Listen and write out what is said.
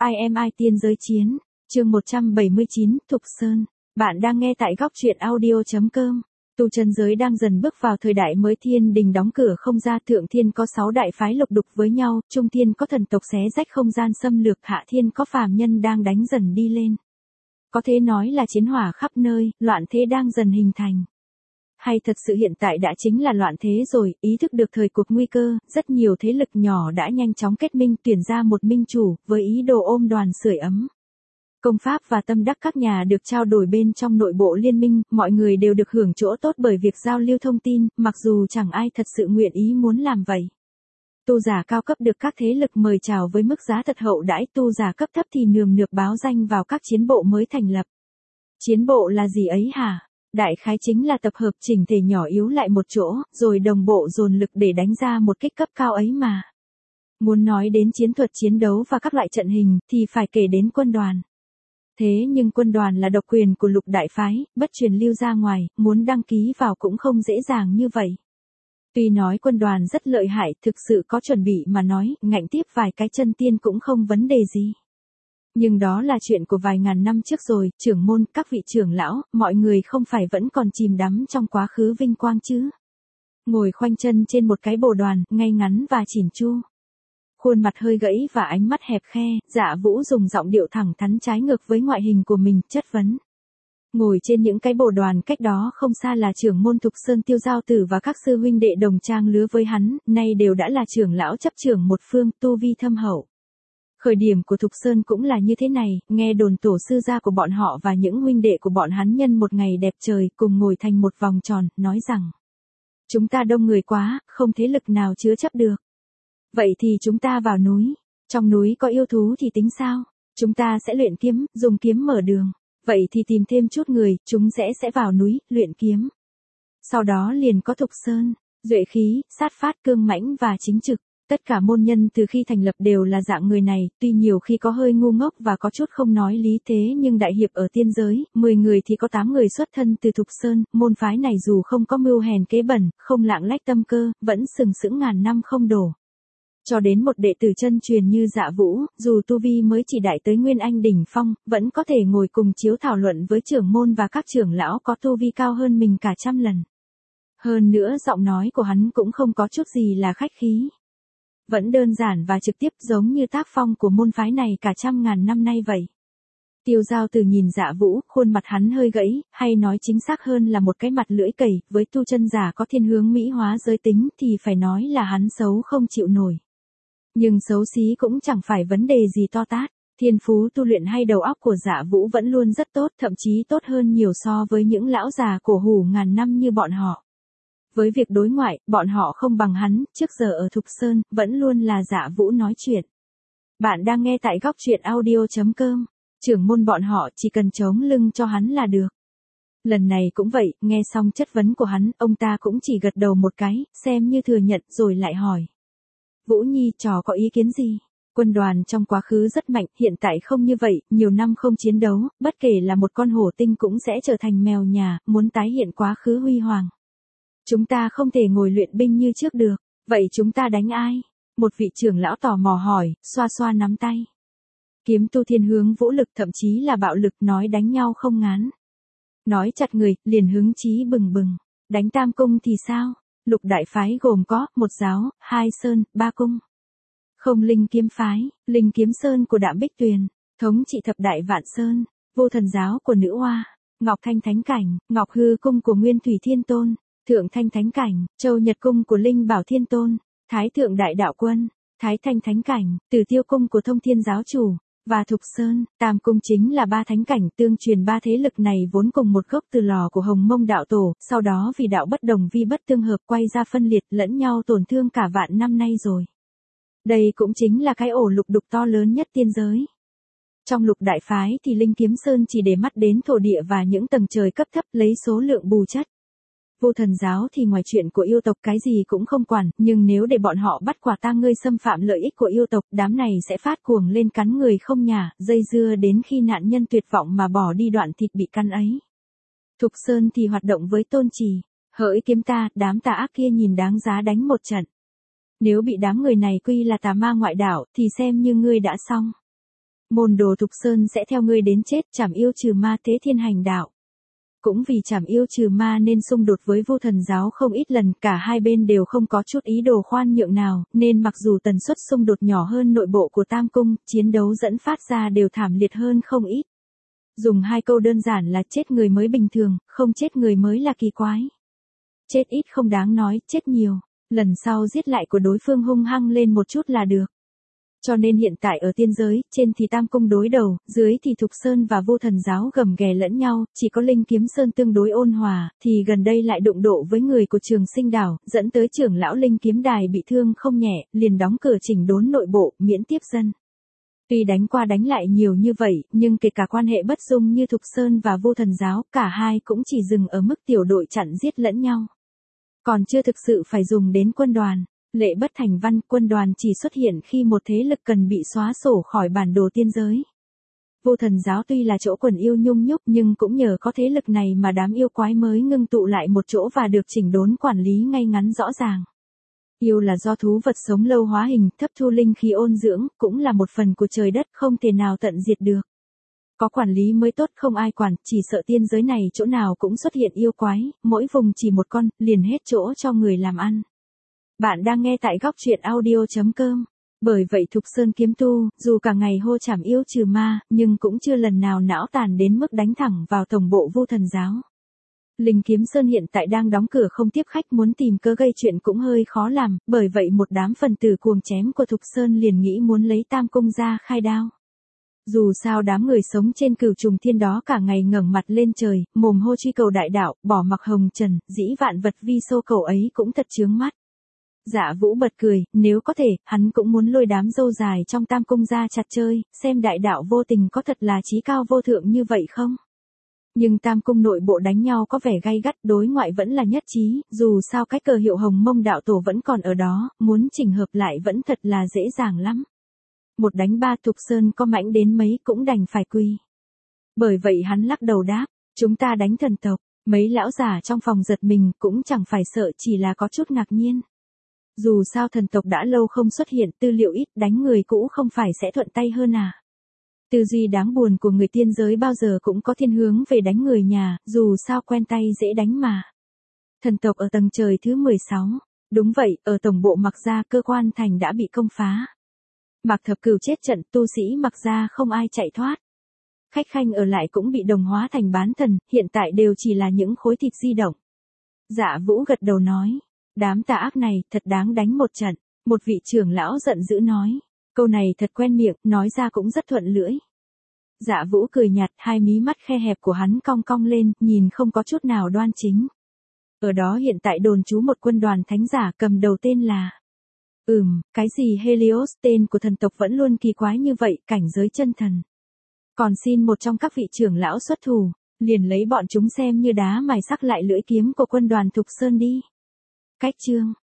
IMI Tiên Giới Chiến, chương 179, Thục Sơn. Bạn đang nghe tại góc truyện audio.com. Tu chân giới đang dần bước vào thời đại mới, thiên đình đóng cửa không ra, thượng thiên có 6 đại phái lục đục với nhau, trung thiên có thần tộc xé rách không gian xâm lược, hạ thiên có phàm nhân đang đánh dần đi lên. Có thể nói là chiến hỏa khắp nơi, loạn thế đang dần hình thành. Hay thật sự hiện tại đã chính là loạn thế rồi, ý thức được thời cuộc nguy cơ, rất nhiều thế lực nhỏ đã nhanh chóng kết minh tuyển ra một minh chủ, với ý đồ ôm đoàn sưởi ấm. Công pháp và tâm đắc các nhà được trao đổi bên trong nội bộ liên minh, mọi người đều được hưởng chỗ tốt bởi việc giao lưu thông tin, mặc dù chẳng ai thật sự nguyện ý muốn làm vậy. Tu giả cao cấp được các thế lực mời chào với mức giá thật hậu đãi, tu giả cấp thấp thì nườm nượp báo danh vào các chiến bộ mới thành lập. Chiến bộ là gì ấy hả? Đại khái chính là tập hợp chỉnh thể nhỏ yếu lại một chỗ, rồi đồng bộ dồn lực để đánh ra một kích cấp cao ấy mà. Muốn nói đến chiến thuật chiến đấu và các loại trận hình, thì phải kể đến quân đoàn. Thế nhưng quân đoàn là độc quyền của lục đại phái, bất truyền lưu ra ngoài, muốn đăng ký vào cũng không dễ dàng như vậy. Tuy nói quân đoàn rất lợi hại, thực sự có chuẩn bị mà nói, ngạnh tiếp vài cái chân tiên cũng không vấn đề gì. Nhưng đó là chuyện của vài ngàn năm trước rồi, trưởng môn, các vị trưởng lão, mọi người không phải vẫn còn chìm đắm trong quá khứ vinh quang chứ. Ngồi khoanh chân trên một cái bồ đoàn, ngay ngắn và chỉn chu. Khuôn mặt hơi gãy và ánh mắt hẹp khe, Dạ Vũ dùng giọng điệu thẳng thắn trái ngược với ngoại hình của mình, chất vấn. Ngồi trên những cái bồ đoàn cách đó không xa là trưởng môn Thục Sơn Tiêu Giao Tử và các sư huynh đệ đồng trang lứa với hắn, nay đều đã là trưởng lão chấp trưởng một phương, tu vi thâm hậu. Khởi điểm của Thục Sơn cũng là như thế này, nghe đồn tổ sư gia của bọn họ và những huynh đệ của bọn hắn nhân một ngày đẹp trời cùng ngồi thành một vòng tròn, nói rằng: chúng ta đông người quá, không thế lực nào chứa chấp được. Vậy thì chúng ta vào núi, trong núi có yêu thú thì tính sao? Chúng ta sẽ luyện kiếm, dùng kiếm mở đường. Vậy thì tìm thêm chút người, chúng sẽ vào núi, luyện kiếm. Sau đó liền có Thục Sơn, duệ khí, sát phát, cương mãnh và chính trực. Tất cả môn nhân từ khi thành lập đều là dạng người này, tuy nhiều khi có hơi ngu ngốc và có chút không nói lý thế nhưng đại hiệp ở tiên giới, 10 người thì có 8 người xuất thân từ Thục Sơn, môn phái này dù không có mưu hèn kế bẩn, không lạng lách tâm cơ, vẫn sừng sững ngàn năm không đổ. Cho đến một đệ tử chân truyền như Dạ Vũ, dù tu vi mới chỉ đại tới Nguyên Anh đỉnh phong, vẫn có thể ngồi cùng chiếu thảo luận với trưởng môn và các trưởng lão có tu vi cao hơn mình cả trăm lần. Hơn nữa giọng nói của hắn cũng không có chút gì là khách khí. Vẫn đơn giản và trực tiếp giống như tác phong của môn phái này cả trăm ngàn năm nay vậy. Tiêu Giao Tử nhìn Dạ Vũ, khuôn mặt hắn hơi gãy, hay nói chính xác hơn là một cái mặt lưỡi cầy, với tu chân giả có thiên hướng mỹ hóa giới tính thì phải nói là hắn xấu không chịu nổi. Nhưng xấu xí cũng chẳng phải vấn đề gì to tát, thiên phú tu luyện hay đầu óc của Dạ Vũ vẫn luôn rất tốt, thậm chí tốt hơn nhiều so với những lão già cổ hủ ngàn năm như bọn họ. Với việc đối ngoại, bọn họ không bằng hắn, trước giờ ở Thục Sơn, vẫn luôn là Dạ Vũ nói chuyện. Bạn đang nghe tại góc truyện audio.com, trưởng môn bọn họ chỉ cần chống lưng cho hắn là được. Lần này cũng vậy, nghe xong chất vấn của hắn, ông ta cũng chỉ gật đầu một cái, xem như thừa nhận rồi lại hỏi. Vũ Nhi trò có ý kiến gì? Quân đoàn trong quá khứ rất mạnh, hiện tại không như vậy, nhiều năm không chiến đấu, bất kể là một con hổ tinh cũng sẽ trở thành mèo nhà, muốn tái hiện quá khứ huy hoàng. Chúng ta không thể ngồi luyện binh như trước được, vậy chúng ta đánh ai? Một vị trưởng lão tò mò hỏi, xoa xoa nắm tay. Kiếm tu thiên hướng vũ lực, thậm chí là bạo lực, nói đánh nhau không ngán. Nói chặt người, liền hứng chí bừng bừng. Đánh tam cung thì sao? Lục đại phái gồm có, 1 giáo, 2 sơn, 3 cung. Không Linh Kiếm phái, Linh Kiếm Sơn của Đạm Bích Tuyền, thống trị thập đại vạn sơn, Vô Thần giáo của Nữ Hoa, Ngọc Thanh Thánh Cảnh, Ngọc Hư cung của Nguyên Thủy Thiên Tôn, Thượng Thanh Thánh Cảnh, Châu Nhật cung của Linh Bảo Thiên Tôn, Thái Thượng Đại Đạo Quân, Thái Thanh Thánh Cảnh, Tử Tiêu cung của Thông Thiên giáo chủ, và Thục Sơn, Tam cung chính là 3 thánh cảnh tương truyền. 3 thế lực này vốn cùng một gốc từ lò của Hồng Mông đạo tổ, sau đó vì đạo bất đồng vi bất tương hợp quay ra phân liệt, lẫn nhau tổn thương cả vạn năm nay rồi. Đây cũng chính là cái ổ lục đục to lớn nhất tiên giới. Trong lục đại phái thì Linh Kiếm Sơn chỉ để mắt đến thổ địa và những tầng trời cấp thấp, lấy số lượng bù chất. Vô Thần giáo thì ngoài chuyện của yêu tộc cái gì cũng không quản, nhưng nếu để bọn họ bắt quả tang ngươi xâm phạm lợi ích của yêu tộc, đám này sẽ phát cuồng lên cắn người không nhả, dây dưa đến khi nạn nhân tuyệt vọng mà bỏ đi đoạn thịt bị căn ấy. Thục Sơn thì hoạt động với tôn trì, hỡi kiếm ta, đám tà ác kia nhìn đáng giá đánh một trận. Nếu bị đám người này quy là tà ma ngoại đạo thì xem như ngươi đã xong. Môn đồ Thục Sơn sẽ theo ngươi đến chết, trảm yêu trừ ma tế thiên hành đạo. Cũng vì trảm yêu trừ ma nên xung đột với Vu Thần giáo không ít lần, cả hai bên đều không có chút ý đồ khoan nhượng nào, nên mặc dù tần suất xung đột nhỏ hơn nội bộ của Tam Cung, chiến đấu dẫn phát ra đều thảm liệt hơn không ít. Dùng hai câu đơn giản là chết người mới bình thường, không chết người mới là kỳ quái. Chết ít không đáng nói, chết nhiều, lần sau giết lại của đối phương hung hăng lên một chút là được. Cho nên hiện tại ở tiên giới, trên thì Tam Cung đối đầu, dưới thì Thục Sơn và Vô Thần giáo gầm ghè lẫn nhau, chỉ có Linh Kiếm Sơn tương đối ôn hòa, thì gần đây lại đụng độ với người của Trường Sinh Đảo, dẫn tới trưởng lão Linh Kiếm Đài bị thương không nhẹ, liền đóng cửa chỉnh đốn nội bộ, miễn tiếp dân. Tuy đánh qua đánh lại nhiều như vậy, nhưng kể cả quan hệ bất dung như Thục Sơn và Vô Thần giáo, cả hai cũng chỉ dừng ở mức tiểu đội chặn giết lẫn nhau. Còn chưa thực sự phải dùng đến quân đoàn. Lệ bất thành văn, quân đoàn chỉ xuất hiện khi một thế lực cần bị xóa sổ khỏi bản đồ tiên giới. Vô Thần giáo tuy là chỗ quần yêu nhung nhúc nhưng cũng nhờ có thế lực này mà đám yêu quái mới ngưng tụ lại một chỗ và được chỉnh đốn quản lý ngay ngắn rõ ràng. Yêu là do thú vật sống lâu hóa hình, thấp thu linh khí ôn dưỡng, cũng là một phần của trời đất không thể nào tận diệt được. Có quản lý mới tốt, không ai quản, chỉ sợ tiên giới này chỗ nào cũng xuất hiện yêu quái, mỗi vùng chỉ một con, liền hết chỗ cho người làm ăn. Bạn đang nghe tại góc truyện audio.com. Bởi vậy Thục Sơn kiếm tu, dù cả ngày hô trảm yêu trừ ma, nhưng cũng chưa lần nào não tàn đến mức đánh thẳng vào tổng bộ Vu Thần giáo. Linh Kiếm Sơn hiện tại đang đóng cửa không tiếp khách, muốn tìm cớ gây chuyện cũng hơi khó làm, bởi vậy một đám phần tử cuồng chém của Thục Sơn liền nghĩ muốn lấy Tam Cung ra khai đao. Dù sao đám người sống trên Cửu Trùng Thiên đó cả ngày ngẩng mặt lên trời, mồm hô truy cầu đại đạo, bỏ mặc hồng trần, dĩ vạn vật vi sô cầu ấy cũng thật chướng mắt. Dạ Vũ bật cười, nếu có thể, hắn cũng muốn lôi đám râu dài trong Tam Cung ra chặt chơi, xem đại đạo vô tình có thật là chí cao vô thượng như vậy không? Nhưng Tam Cung nội bộ đánh nhau có vẻ gay gắt, đối ngoại vẫn là nhất trí, dù sao cái cờ hiệu Hồng Mông đạo tổ vẫn còn ở đó, muốn chỉnh hợp lại vẫn thật là dễ dàng lắm. Một đánh ba Thục Sơn có mãnh đến mấy cũng đành phải quy. Bởi vậy hắn lắc đầu đáp, chúng ta đánh thần tộc, mấy lão già trong phòng giật mình cũng chẳng phải sợ, chỉ là có chút ngạc nhiên. Dù sao thần tộc đã lâu không xuất hiện, tư liệu ít, đánh người cũ không phải sẽ thuận tay hơn à. Tư duy đáng buồn của người tiên giới bao giờ cũng có thiên hướng về đánh người nhà, dù sao quen tay dễ đánh mà. Thần tộc ở tầng trời thứ 16. Đúng vậy, ở tổng bộ Mạc Gia cơ quan thành đã bị công phá. Mạc Thập Cửu chết trận, tu sĩ Mạc Gia không ai chạy thoát. Khách khanh ở lại cũng bị đồng hóa thành bán thần, hiện tại đều chỉ là những khối thịt di động. Dạ Vũ gật đầu nói, đám tà ác này thật đáng đánh một trận. Một vị trưởng lão giận dữ nói, câu này thật quen miệng, nói ra cũng rất thuận lưỡi. Dạ Vũ cười nhạt, hai mí mắt khe hẹp của hắn cong cong lên, nhìn không có chút nào đoan chính. Ở đó hiện tại đồn trú một quân đoàn thánh giả cầm đầu tên là... cái gì Helios, tên của thần tộc vẫn luôn kỳ quái như vậy, cảnh giới chân thần. Còn xin một trong các vị trưởng lão xuất thủ, liền lấy bọn chúng xem như đá mài sắc lại lưỡi kiếm của quân đoàn Thục Sơn đi. Cách chương